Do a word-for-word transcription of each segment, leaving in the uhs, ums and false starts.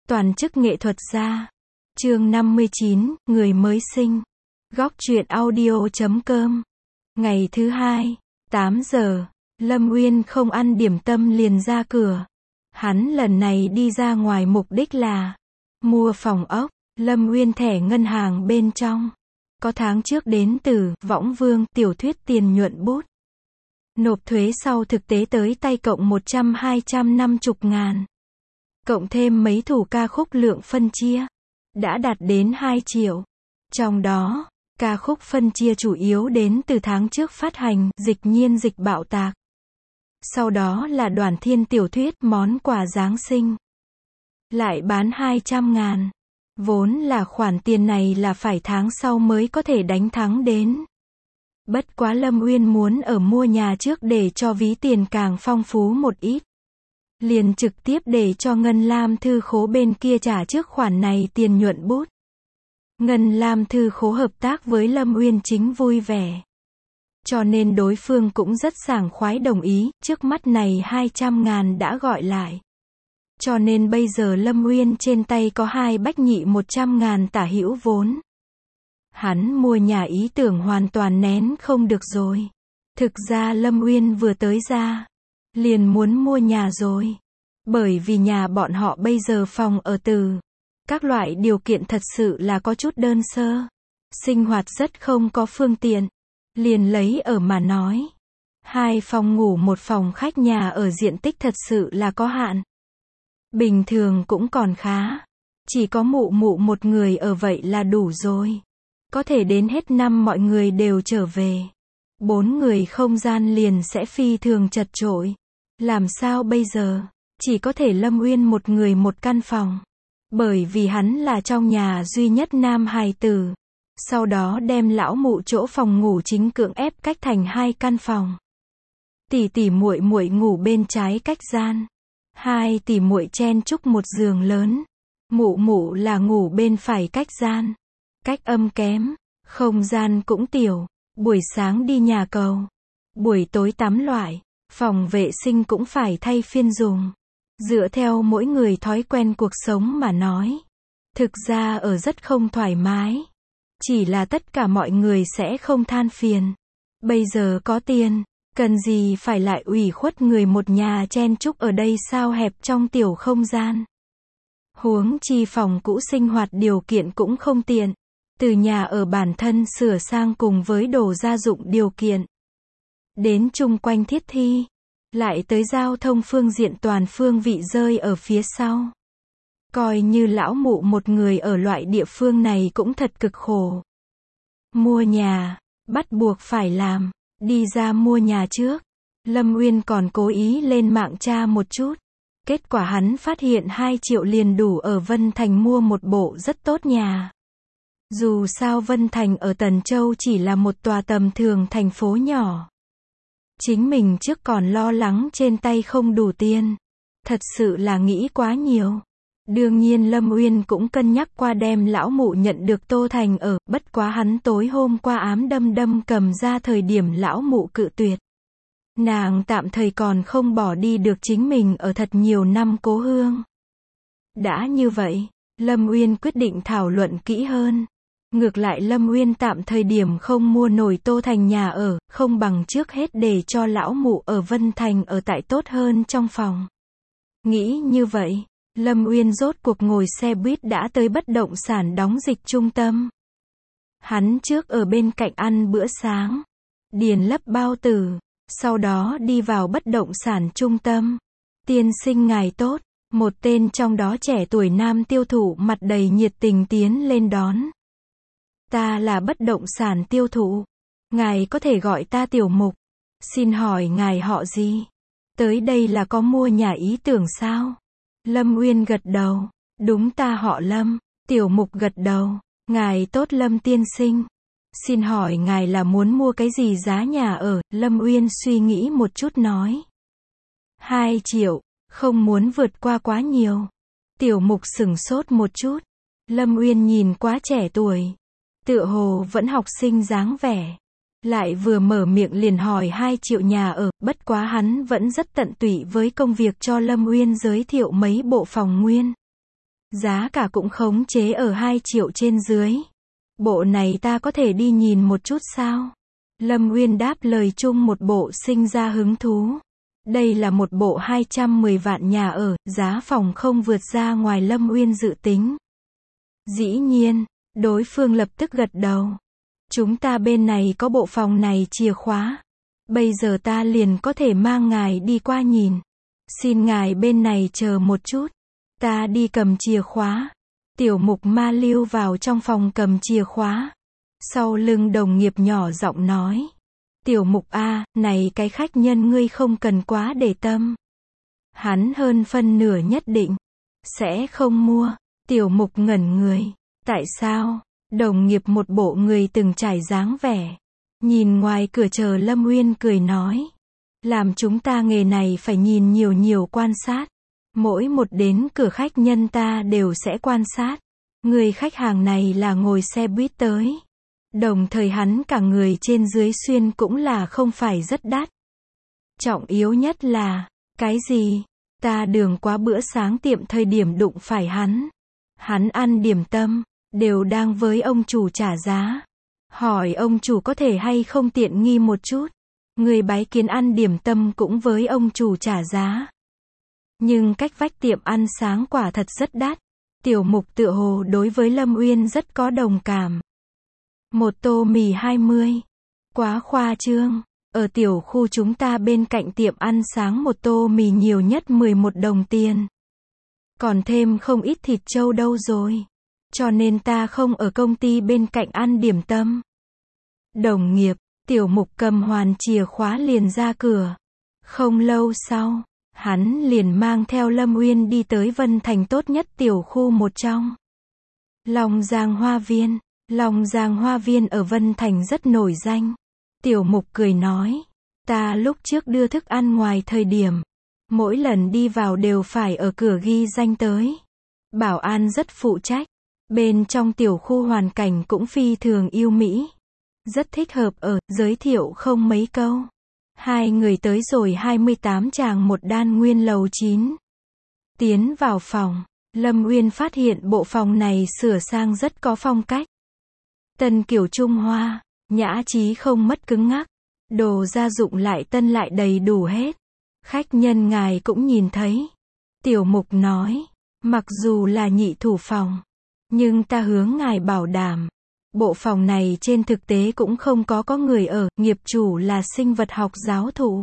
Toàn chức nghệ thuật gia. Chương năm mươi chín, người mới sinh. Góc truyện audio chấm com. Ngày thứ hai, tám giờ, Lâm Uyên không ăn điểm tâm liền ra cửa. Hắn lần này đi ra ngoài mục đích là mua phòng ốc. Lâm Uyên thẻ ngân hàng bên trong có tháng trước đến từ Võng Vương tiểu thuyết tiền nhuận bút. Nộp thuế sau thực tế tới tay cộng một trăm hai trăm năm mươi ngàn. Cộng thêm mấy thủ ca khúc lượng phân chia, đã đạt đến hai triệu. Trong đó, ca khúc phân chia chủ yếu đến từ tháng trước phát hành, Dịch Nhiên Dịch Bạo Tạc. Sau đó là Đoàn Thiên tiểu thuyết Món Quà Giáng Sinh. Lại bán hai trăm ngàn. Vốn là khoản tiền này là phải tháng sau mới có thể đánh thắng đến. Bất quá Lâm Uyên muốn ở mua nhà trước để cho ví tiền càng phong phú một ít. Liền trực tiếp để cho Ngân Lam Thư Khố bên kia trả trước khoản này tiền nhuận bút. Ngân Lam Thư Khố hợp tác với Lâm Uyên chính vui vẻ. Cho nên đối phương cũng rất sảng khoái đồng ý, trước mắt này hai trăm ngàn đã gọi lại. Cho nên bây giờ Lâm Uyên trên tay có hai bách nhị một trăm ngàn tả hữu vốn. Hắn mua nhà ý tưởng hoàn toàn nén không được rồi. Thực ra Lâm Uyên vừa tới ra, liền muốn mua nhà rồi. Bởi vì nhà bọn họ bây giờ phòng ở từ, các loại điều kiện thật sự là có chút đơn sơ. Sinh hoạt rất không có phương tiện. Liền lấy ở mà nói. Hai phòng ngủ một phòng khách, nhà ở diện tích thật sự là có hạn. Bình thường cũng còn khá. Chỉ có mụ mụ một người ở vậy là đủ rồi. Có thể đến hết năm mọi người đều trở về. Bốn người không gian liền sẽ phi thường chật chội. Làm sao bây giờ? Chỉ có thể Lâm Uyên một người một căn phòng. Bởi vì hắn là trong nhà duy nhất nam hài tử. Sau đó đem lão mụ chỗ phòng ngủ chính cưỡng ép cách thành hai căn phòng. Tỷ tỷ muội muội ngủ bên trái cách gian. Hai tỷ muội chen chúc một giường lớn. Mụ mụ là ngủ bên phải cách gian. Cách âm kém, không gian cũng tiểu. Buổi sáng đi nhà cầu, buổi tối tắm loại, phòng vệ sinh cũng phải thay phiên dùng. Dựa theo mỗi người thói quen cuộc sống mà nói, thực ra ở rất không thoải mái. Chỉ là tất cả mọi người sẽ không than phiền. Bây giờ có tiền, cần gì phải lại ủy khuất người một nhà chen chúc ở đây sao hẹp trong tiểu không gian. Huống chi phòng cũ sinh hoạt điều kiện cũng không tiện. Từ nhà ở bản thân sửa sang cùng với đồ gia dụng điều kiện. Đến chung quanh thiết thi. Lại tới giao thông phương diện toàn phương vị rơi ở phía sau. Coi như lão mụ một người ở loại địa phương này cũng thật cực khổ. Mua nhà, bắt buộc phải làm. Đi ra mua nhà trước. Lâm Uyên còn cố ý lên mạng tra một chút. Kết quả hắn phát hiện hai triệu liền đủ ở Vân Thành mua một bộ rất tốt nhà. Dù sao Vân Thành ở Tần Châu chỉ là một tòa tầm thường thành phố nhỏ. Chính mình trước còn lo lắng trên tay không đủ tiền. Thật sự là nghĩ quá nhiều. Đương nhiên Lâm Uyên cũng cân nhắc qua đem lão mụ nhận được Tô Thành ở, bất quá hắn tối hôm qua ám đâm đâm cầm ra thời điểm lão mụ cự tuyệt. Nàng tạm thời còn không bỏ đi được chính mình ở thật nhiều năm cố hương. Đã như vậy, Lâm Uyên quyết định thảo luận kỹ hơn. Ngược lại Lâm Uyên tạm thời điểm không mua nổi Tô Thành nhà ở, không bằng trước hết để cho lão mụ ở Vân Thành ở tại tốt hơn trong phòng. Nghĩ như vậy, Lâm Uyên rốt cuộc ngồi xe buýt đã tới bất động sản đóng dịch trung tâm. Hắn trước ở bên cạnh ăn bữa sáng, điền lấp bao tử, sau đó đi vào bất động sản trung tâm. Tiên sinh ngài tốt, một tên trong đó trẻ tuổi nam tiêu thụ mặt đầy nhiệt tình tiến lên đón. Ta là bất động sản tiêu thụ. Ngài có thể gọi ta Tiểu Mục. Xin hỏi ngài họ gì? Tới đây là có mua nhà ý tưởng sao? Lâm Uyên gật đầu. Đúng, ta họ Lâm. Tiểu Mục gật đầu. Ngài tốt Lâm tiên sinh. Xin hỏi ngài là muốn mua cái gì giá nhà ở? Lâm Uyên suy nghĩ một chút nói. Hai triệu. Không muốn vượt qua quá nhiều. Tiểu Mục sửng sốt một chút. Lâm Uyên nhìn quá trẻ tuổi. Tựa hồ vẫn học sinh dáng vẻ. Lại vừa mở miệng liền hỏi hai triệu nhà ở, bất quá hắn vẫn rất tận tụy với công việc cho Lâm Uyên giới thiệu mấy bộ phòng nguyên. Giá cả cũng khống chế ở hai triệu trên dưới. Bộ này ta có thể đi nhìn một chút sao? Lâm Uyên đáp lời chung một bộ sinh ra hứng thú. Đây là một bộ hai trăm mười vạn nhà ở, giá phòng không vượt ra ngoài Lâm Uyên dự tính. Dĩ nhiên, đối phương lập tức gật đầu. Chúng ta bên này có bộ phòng này chìa khóa. Bây giờ ta liền có thể mang ngài đi qua nhìn. Xin ngài bên này chờ một chút. Ta đi cầm chìa khóa. Tiểu Mục ma lưu vào trong phòng cầm chìa khóa. Sau lưng đồng nghiệp nhỏ giọng nói. Tiểu Mục a, này cái khách nhân ngươi không cần quá để tâm. Hắn hơn phân nửa nhất định sẽ không mua. Tiểu Mục ngẩn người. Tại sao? Đồng nghiệp một bộ người từng trải dáng vẻ. Nhìn ngoài cửa chờ Lâm Uyên cười nói. Làm chúng ta nghề này phải nhìn nhiều nhiều quan sát. Mỗi một đến cửa khách nhân ta đều sẽ quan sát. Người khách hàng này là ngồi xe buýt tới. Đồng thời hắn cả người trên dưới xuyên cũng là không phải rất đắt. Trọng yếu nhất là, cái gì? Ta đường quá bữa sáng tiệm thời điểm đụng phải hắn. Hắn ăn điểm tâm, đều đang với ông chủ trả giá. Hỏi ông chủ có thể hay không tiện nghi một chút. Người bái kiến ăn điểm tâm cũng với ông chủ trả giá. Nhưng cách vách tiệm ăn sáng quả thật rất đắt. Tiểu Mục tựa hồ đối với Lâm Uyên rất có đồng cảm. Một tô mì hai mươi. Quá khoa trương. Ở tiểu khu chúng ta bên cạnh tiệm ăn sáng một tô mì nhiều nhất mười một đồng tiền. Còn thêm không ít thịt trâu đâu rồi. Cho nên ta không ở công ty bên cạnh ăn điểm tâm. Đồng nghiệp, Tiểu Mục cầm hoàn chìa khóa liền ra cửa. Không lâu sau, hắn liền mang theo Lâm Uyên đi tới Vân Thành tốt nhất tiểu khu một trong. Long Giang Hoa Viên. Long Giang Hoa Viên ở Vân Thành rất nổi danh. Tiểu Mục cười nói. Ta lúc trước đưa thức ăn ngoài thời điểm. Mỗi lần đi vào đều phải ở cửa ghi danh tới. Bảo an rất phụ trách. Bên trong tiểu khu hoàn cảnh cũng phi thường yêu mỹ. Rất thích hợp ở, giới thiệu không mấy câu. Hai người tới rồi hai mươi tám tràng một đan nguyên lầu chín. Tiến vào phòng, Lâm Uyên phát hiện bộ phòng này sửa sang rất có phong cách. Tân kiểu Trung Hoa, nhã trí không mất cứng ngắc. Đồ gia dụng lại tân lại đầy đủ hết. Khách nhân ngài cũng nhìn thấy. Tiểu Mục nói, mặc dù là nhị thủ phòng, nhưng ta hướng ngài bảo đảm. Bộ phòng này trên thực tế cũng không có có người ở, nghiệp chủ là sinh vật học giáo thụ.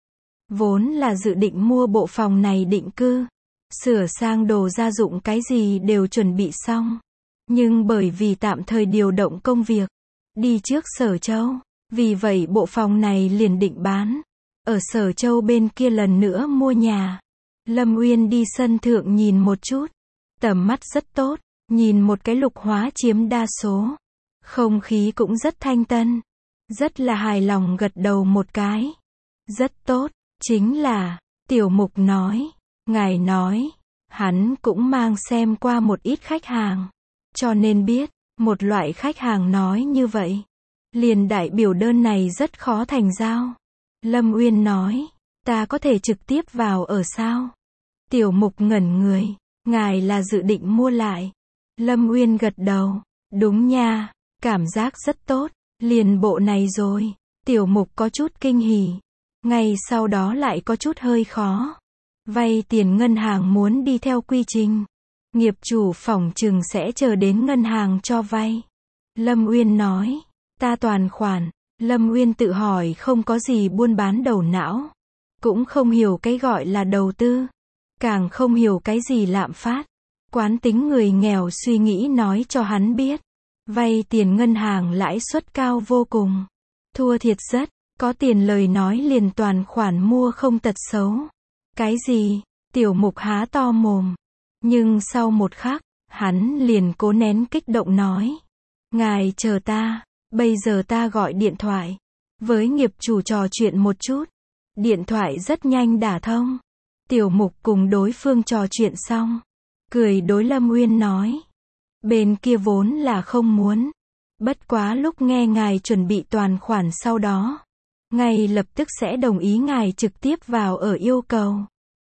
Vốn là dự định mua bộ phòng này định cư. Sửa sang đồ gia dụng cái gì đều chuẩn bị xong. Nhưng bởi vì tạm thời điều động công việc, đi trước Sở Châu. Vì vậy bộ phòng này liền định bán. Ở Sở Châu bên kia lần nữa mua nhà. Lâm Uyên đi sân thượng nhìn một chút. Tầm mắt rất tốt. Nhìn một cái lục hóa chiếm đa số. Không khí cũng rất thanh tân. Rất là hài lòng gật đầu một cái. Rất tốt. Chính là, Tiểu Mục nói. Ngài nói, hắn cũng mang xem qua một ít khách hàng. Cho nên biết, một loại khách hàng nói như vậy. Liền đại biểu đơn này rất khó thành giao. Lâm Uyên nói, ta có thể trực tiếp vào ở sao? Tiểu Mục ngẩn người, ngài là dự định mua lại. Lâm Uyên gật đầu, đúng nha, cảm giác rất tốt, liền bộ này rồi. Tiểu Mục có chút kinh hỉ, ngay sau đó lại có chút hơi khó. Vay tiền ngân hàng muốn đi theo quy trình. Nghiệp chủ phỏng chừng sẽ chờ đến ngân hàng cho vay. Lâm Uyên nói, ta toàn khoản. Lâm Uyên tự hỏi không có gì buôn bán đầu não. Cũng không hiểu cái gọi là đầu tư. Càng không hiểu cái gì lạm phát. Quán tính người nghèo suy nghĩ nói cho hắn biết. Vay tiền ngân hàng lãi suất cao vô cùng. Thua thiệt rất. Có tiền lời nói liền toàn khoản mua không tật xấu. Cái gì? Tiểu Mục há to mồm. Nhưng sau một khắc, hắn liền cố nén kích động nói. Ngài chờ ta, bây giờ ta gọi điện thoại. Với nghiệp chủ trò chuyện một chút. Điện thoại rất nhanh đả thông. Tiểu Mục cùng đối phương trò chuyện xong. Cười đối Lâm Uyên nói. Bên kia vốn là không muốn. Bất quá lúc nghe ngài chuẩn bị toàn khoản sau đó. Ngay lập tức sẽ đồng ý ngài trực tiếp vào ở yêu cầu.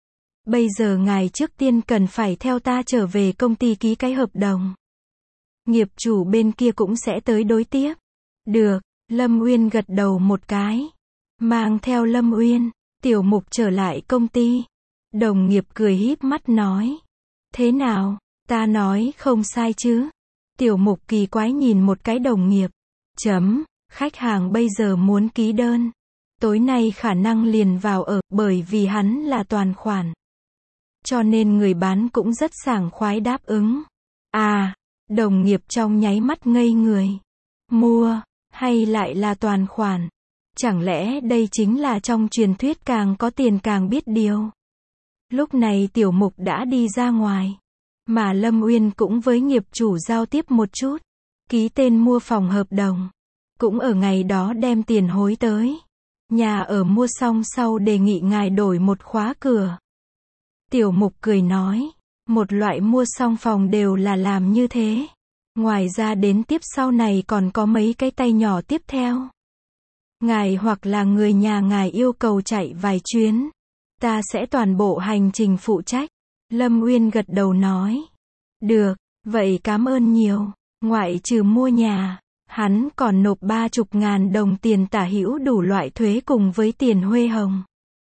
Bây giờ ngài trước tiên cần phải theo ta trở về công ty ký cái hợp đồng. Nghiệp chủ bên kia cũng sẽ tới đối tiếp. Được, Lâm Uyên gật đầu một cái. Mang theo Lâm Uyên, Tiểu Mục trở lại công ty. Đồng nghiệp cười híp mắt nói. Thế nào, ta nói không sai chứ? Tiểu Mục kỳ quái nhìn một cái đồng nghiệp. Chấm, khách hàng bây giờ muốn ký đơn. Tối nay khả năng liền vào ở, bởi vì hắn là toàn khoản. Cho nên người bán cũng rất sảng khoái đáp ứng. À, đồng nghiệp trong nháy mắt ngây người. Mua, hay lại là toàn khoản? Chẳng lẽ đây chính là trong truyền thuyết càng có tiền càng biết điều? Lúc này Tiểu Mục đã đi ra ngoài. Mà Lâm Uyên cũng với nghiệp chủ giao tiếp một chút. Ký tên mua phòng hợp đồng. Cũng ở ngày đó đem tiền hối tới. Nhà ở mua xong sau đề nghị ngài đổi một khóa cửa. Tiểu Mục cười nói. Một loại mua xong phòng đều là làm như thế. Ngoài ra đến tiếp sau này còn có mấy cái tay nhỏ tiếp theo. Ngài hoặc là người nhà ngài yêu cầu chạy vài chuyến. Ta sẽ toàn bộ hành trình phụ trách. Lâm Uyên gật đầu nói. Được, vậy cảm ơn nhiều. Ngoại trừ mua nhà, hắn còn nộp ba chục ngàn đồng tiền tả hữu đủ loại thuế cùng với tiền huê hồng.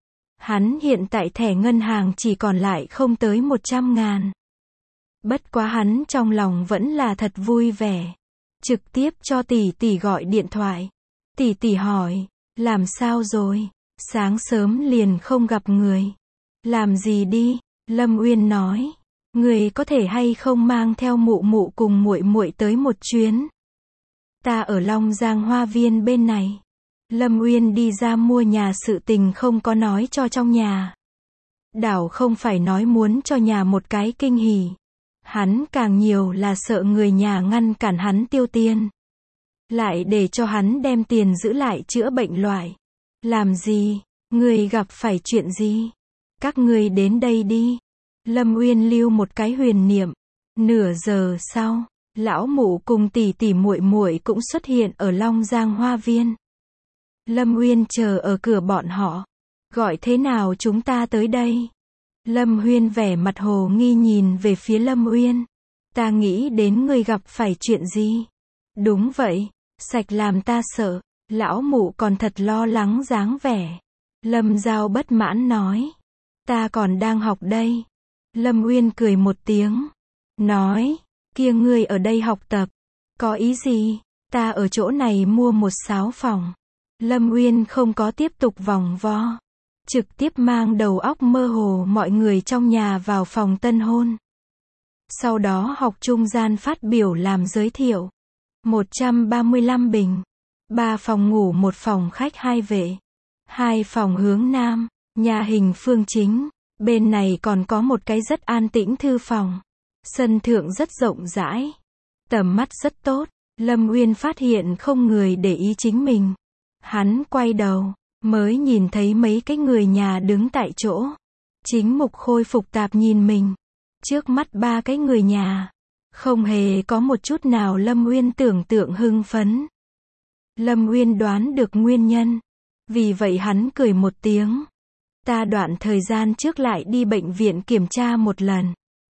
Hắn hiện tại thẻ ngân hàng chỉ còn lại không tới một trăm ngàn. Bất quá hắn trong lòng vẫn là thật vui vẻ. Trực tiếp cho tỷ tỷ gọi điện thoại. Tỷ tỷ hỏi, làm sao rồi? Sáng sớm liền không gặp người. Làm gì đi? Lâm Uyên nói, người có thể hay không mang theo mụ mụ cùng muội muội tới một chuyến? Ta ở Long Giang Hoa Viên bên này. Lâm Uyên đi ra mua nhà sự tình không có nói cho trong nhà. Đảo không phải nói muốn cho nhà một cái kinh hỉ. Hắn càng nhiều là sợ người nhà ngăn cản hắn tiêu tiền. Lại để cho hắn đem tiền giữ lại chữa bệnh loại. Làm gì? Người gặp phải chuyện gì? Các ngươi đến đây đi. Lâm Uyên lưu một cái huyền niệm. Nửa giờ sau, lão mụ cùng tỷ tỷ muội muội cũng xuất hiện ở Long Giang Hoa Viên. Lâm Uyên chờ ở cửa bọn họ. Gọi thế nào chúng ta tới đây? Lâm Uyên vẻ mặt hồ nghi nhìn về phía Lâm Uyên. Ta nghĩ đến người gặp phải chuyện gì? Đúng vậy, sạch làm ta sợ. Lão mụ còn thật lo lắng dáng vẻ. Lâm Giao bất mãn nói. Ta còn đang học đây. Lâm Uyên cười một tiếng. Nói, kia ngươi ở đây học tập. Có ý gì? Ta ở chỗ này mua một sáu phòng. Lâm Uyên không có tiếp tục vòng vo. Trực tiếp mang đầu óc mơ hồ mọi người trong nhà vào phòng tân hôn. Sau đó học trung gian phát biểu làm giới thiệu. một trăm ba mươi lăm bình. ba phòng ngủ một phòng khách hai vệ. hai phòng hướng nam. Nhà hình phương chính. Bên này còn có một cái rất an tĩnh thư phòng. Sân thượng rất rộng rãi. Tầm mắt rất tốt. Lâm Uyên phát hiện không người để ý chính mình. Hắn quay đầu, mới nhìn thấy mấy cái người nhà đứng tại chỗ. Chính Mục khôi phục tạp nhìn mình. Trước mắt ba cái người nhà. Không hề có một chút nào Lâm Uyên tưởng tượng hưng phấn. Lâm Uyên đoán được nguyên nhân. Vì vậy hắn cười một tiếng. Ta đoạn thời gian trước lại đi bệnh viện kiểm tra một lần.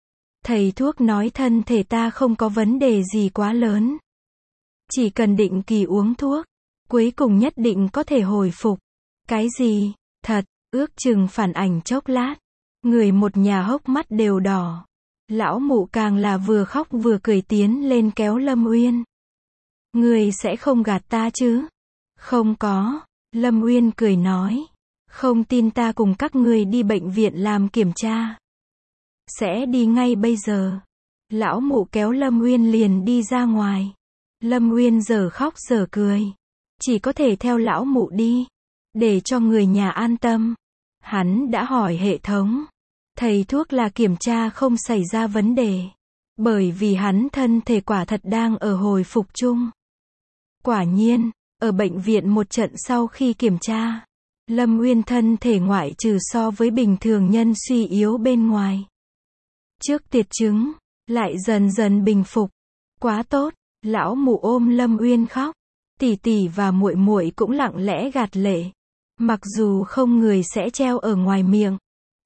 Thầy thuốc nói thân thể ta không có vấn đề gì quá lớn. Chỉ cần định kỳ uống thuốc. Cuối cùng nhất định có thể hồi phục. Cái gì? Thật, ước chừng phản ảnh chốc lát. Người một nhà hốc mắt đều đỏ. Lão mụ càng là vừa khóc vừa cười tiến lên kéo Lâm Uyên. Người sẽ không gạt ta chứ? Không có. Lâm Uyên cười nói. Không tin ta cùng các ngươi đi bệnh viện làm kiểm tra. Sẽ đi ngay bây giờ. Lão mụ kéo Lâm Uyên liền đi ra ngoài. Lâm Uyên giờ khóc giờ cười. Chỉ có thể theo lão mụ đi. Để cho người nhà an tâm. Hắn đã hỏi hệ thống. Thầy thuốc là kiểm tra không xảy ra vấn đề. Bởi vì hắn thân thể quả thật đang ở hồi phục chung. Quả nhiên, ở bệnh viện một trận sau khi kiểm tra. Lâm Uyên thân thể ngoại trừ so với bình thường nhân suy yếu bên ngoài. Trước tiệt chứng, lại dần dần bình phục. Quá tốt, lão mụ ôm Lâm Uyên khóc. Tỷ tỷ và muội muội cũng lặng lẽ gạt lệ. Mặc dù không người sẽ treo ở ngoài miệng,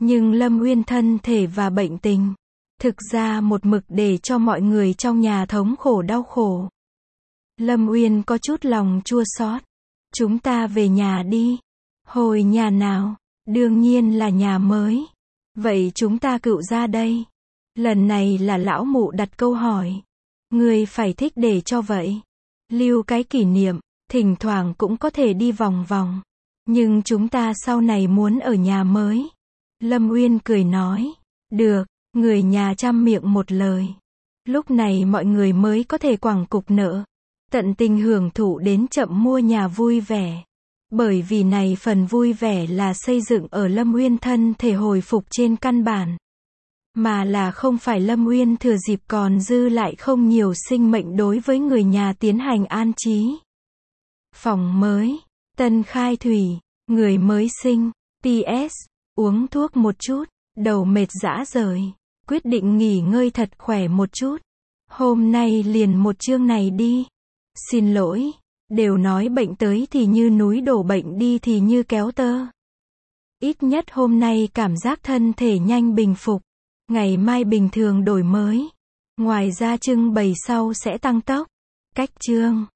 Nhưng Lâm Uyên thân thể và bệnh tình, thực ra một mực để cho mọi người trong nhà thống khổ đau khổ. Lâm Uyên có chút lòng chua xót. Chúng ta về nhà đi. Hồi nhà nào? Đương nhiên là nhà mới. Vậy chúng ta cựu ra đây. Lần này là lão mụ đặt câu hỏi. Người phải thích để cho vậy. Lưu cái kỷ niệm, thỉnh thoảng cũng có thể đi vòng vòng. Nhưng chúng ta sau này muốn ở nhà mới. Lâm Uyên cười nói. Được, người nhà trăm miệng một lời. Lúc này mọi người mới có thể quẳng cục nợ. Tận tình hưởng thụ đến chậm mua nhà vui vẻ. Bởi vì này phần vui vẻ là xây dựng ở Lâm Uyên thân thể hồi phục trên căn bản. Mà là không phải Lâm Uyên thừa dịp còn dư lại không nhiều sinh mệnh đối với người nhà tiến hành an trí. Phòng mới, tân khai thủy, người mới sinh, pê ét, uống thuốc một chút, đầu mệt rã rời, quyết định nghỉ ngơi thật khỏe một chút. Hôm nay liền một chương này đi. Xin lỗi, đều nói bệnh tới thì như núi đổ bệnh đi thì như kéo tơ. Ít nhất hôm nay cảm giác thân thể nhanh bình phục. Ngày mai bình thường đổi mới. Ngoài ra trưng bày sau sẽ tăng tốc. Cách chương